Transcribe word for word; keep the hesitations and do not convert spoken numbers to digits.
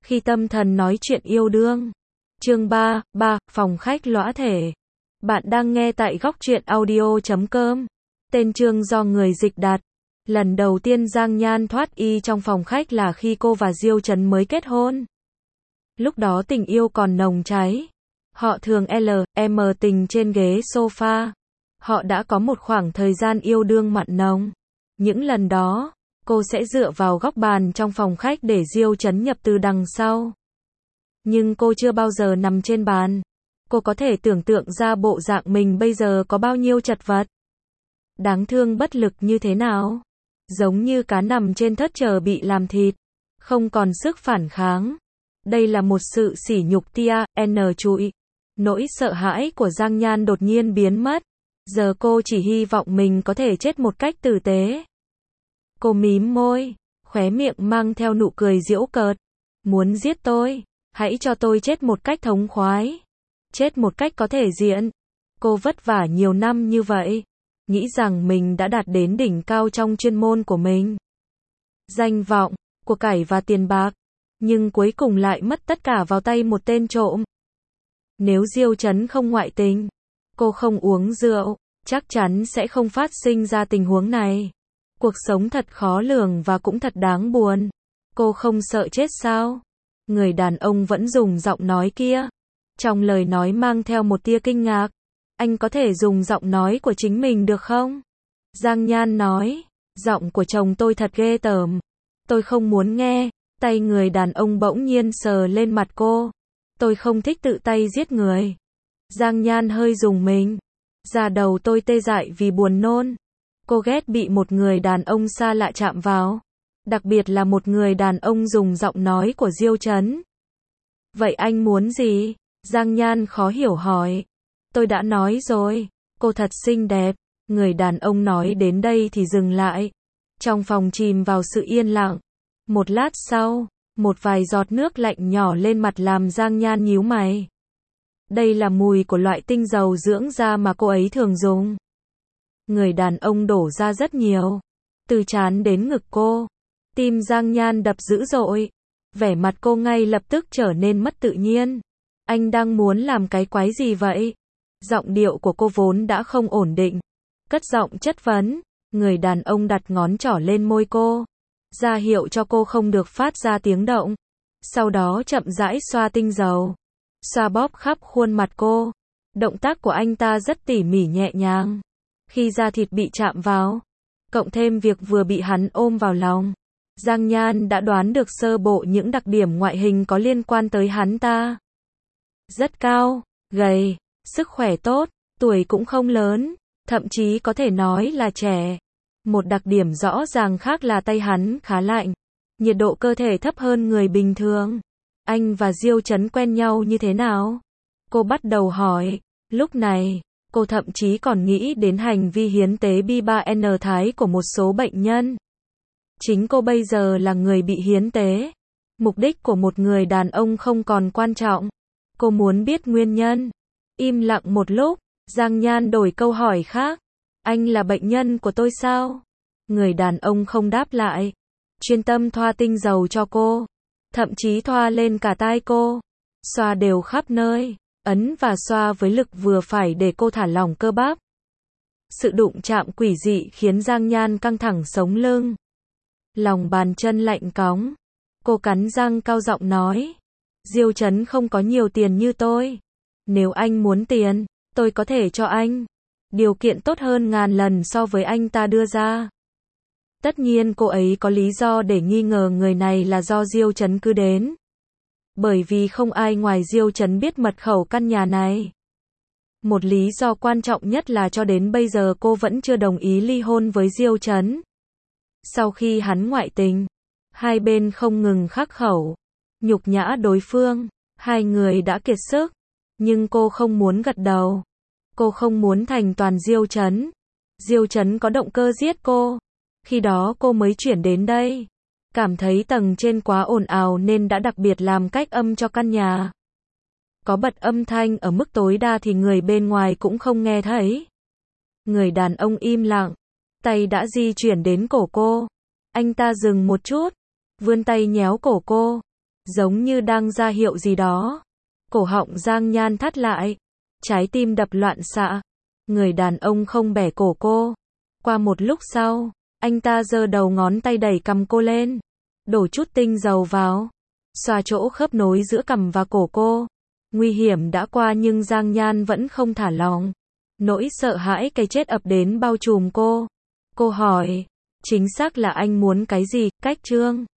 Khi tâm thần nói chuyện yêu đương. Chương ba, ba, phòng khách lõa thể. Bạn đang nghe tại góc truyện audio chấm com. Tên chương do người dịch đặt. Lần đầu tiên Giang Nhan thoát y trong phòng khách là khi cô và Diêu Chấn mới kết hôn. Lúc đó tình yêu còn nồng cháy. Họ thường L, M tình trên ghế sofa. Họ đã có một khoảng thời gian yêu đương mặn nồng. Những lần đó, cô sẽ dựa vào góc bàn trong phòng khách để Diêu Chấn nhập từ đằng sau. Nhưng cô chưa bao giờ nằm trên bàn. Cô có thể tưởng tượng ra bộ dạng mình bây giờ có bao nhiêu chật vật. Đáng thương bất lực như thế nào. Giống như cá nằm trên thớt chờ bị làm thịt. Không còn sức phản kháng. Đây là một sự sỉ nhục tia, N trụi. Nỗi sợ hãi của Giang Nhan đột nhiên biến mất. Giờ cô chỉ hy vọng mình có thể chết một cách tử tế. Cô mím môi, khóe miệng mang theo nụ cười giễu cợt. Muốn giết tôi, hãy cho tôi chết một cách thống khoái. Chết một cách có thể diện. Cô vất vả nhiều năm như vậy. Nghĩ rằng mình đã đạt đến đỉnh cao trong chuyên môn của mình. Danh vọng, của cải và tiền bạc. Nhưng cuối cùng lại mất tất cả vào tay một tên trộm. Nếu Diêu Chấn không ngoại tình, cô không uống rượu, chắc chắn sẽ không phát sinh ra tình huống này. Cuộc sống thật khó lường và cũng thật đáng buồn. Cô không sợ chết sao? Người đàn ông vẫn dùng giọng nói kia. Trong lời nói mang theo một tia kinh ngạc. Anh có thể dùng giọng nói của chính mình được không? Giang Nhan nói. Giọng của chồng tôi thật ghê tởm. Tôi không muốn nghe. Tay người đàn ông bỗng nhiên sờ lên mặt cô. Tôi không thích tự tay giết người. Giang Nhan hơi rùng mình. Da đầu tôi tê dại vì buồn nôn. Cô ghét bị một người đàn ông xa lạ chạm vào. Đặc biệt là một người đàn ông dùng giọng nói của Diêu Chấn. Vậy anh muốn gì? Giang Nhan khó hiểu hỏi. Tôi đã nói rồi. Cô thật xinh đẹp. Người đàn ông nói đến đây thì dừng lại. Trong phòng chìm vào sự yên lặng. Một lát sau, một vài giọt nước lạnh nhỏ lên mặt làm Giang Nhan nhíu mày. Đây là mùi của loại tinh dầu dưỡng da mà cô ấy thường dùng. Người đàn ông đổ ra rất nhiều. Từ trán đến ngực cô. Tim Giang Nhan đập dữ dội. Vẻ mặt cô ngay lập tức trở nên mất tự nhiên. Anh đang muốn làm cái quái gì vậy? Giọng điệu của cô vốn đã không ổn định. Cất giọng chất vấn. Người đàn ông đặt ngón trỏ lên môi cô. Ra hiệu cho cô không được phát ra tiếng động. Sau đó chậm rãi xoa tinh dầu. Xoa bóp khắp khuôn mặt cô. Động tác của anh ta rất tỉ mỉ nhẹ nhàng. Khi da thịt bị chạm vào, cộng thêm việc vừa bị hắn ôm vào lòng, Giang Nhan đã đoán được sơ bộ những đặc điểm ngoại hình có liên quan tới hắn ta. Rất cao, gầy, sức khỏe tốt, tuổi cũng không lớn, thậm chí có thể nói là trẻ. Một đặc điểm rõ ràng khác là tay hắn khá lạnh, nhiệt độ cơ thể thấp hơn người bình thường. Anh và Diêu Chấn quen nhau như thế nào? Cô bắt đầu hỏi. Lúc này, cô thậm chí còn nghĩ đến hành vi hiến tế B ba N thái của một số bệnh nhân. Chính cô bây giờ là người bị hiến tế. Mục đích của một người đàn ông không còn quan trọng. Cô muốn biết nguyên nhân. Im lặng một lúc, Giang Nhan đổi câu hỏi khác. Anh là bệnh nhân của tôi sao? Người đàn ông không đáp lại. Chuyên tâm thoa tinh dầu cho cô. Thậm chí thoa lên cả tai cô. Xoa đều khắp nơi. Ấn và xoa với lực vừa phải để cô thả lỏng cơ bắp. Sự đụng chạm quỷ dị khiến Giang Nhan căng thẳng sống lưng. Lòng bàn chân lạnh cóng. Cô cắn răng cao giọng nói. Diêu Chấn không có nhiều tiền như tôi. Nếu anh muốn tiền, tôi có thể cho anh. Điều kiện tốt hơn ngàn lần so với anh ta đưa ra. Tất nhiên cô ấy có lý do để nghi ngờ người này là do Diêu Chấn cứ đến. Bởi vì không ai ngoài Diêu Chấn biết mật khẩu căn nhà này. Một lý do quan trọng nhất là cho đến bây giờ cô vẫn chưa đồng ý ly hôn với Diêu Chấn. Sau khi hắn ngoại tình, hai bên không ngừng khắc khẩu, nhục nhã đối phương, hai người đã kiệt sức. Nhưng cô không muốn gật đầu. Cô không muốn thành toàn Diêu Chấn. Diêu Chấn có động cơ giết cô. Khi đó cô mới chuyển đến đây. Cảm thấy tầng trên quá ồn ào nên đã đặc biệt làm cách âm cho căn nhà. Có bật âm thanh ở mức tối đa thì người bên ngoài cũng không nghe thấy. Người đàn ông im lặng. Tay đã di chuyển đến cổ cô. Anh ta dừng một chút. Vươn tay nhéo cổ cô. giống như đang ra hiệu gì đó. Cổ họng Giang Nhan thắt lại, trái tim đập loạn xạ. Người đàn ông không bẻ cổ cô. Qua một lúc sau, anh ta giơ đầu ngón tay đẩy cằm cô lên, đổ chút tinh dầu vào, xoa chỗ khớp nối giữa cằm và cổ cô. Nguy hiểm đã qua nhưng Giang Nhan vẫn không thả lỏng. Nỗi sợ hãi cái chết ập đến bao trùm cô. Cô hỏi, chính xác là anh muốn cái gì, cách Trương?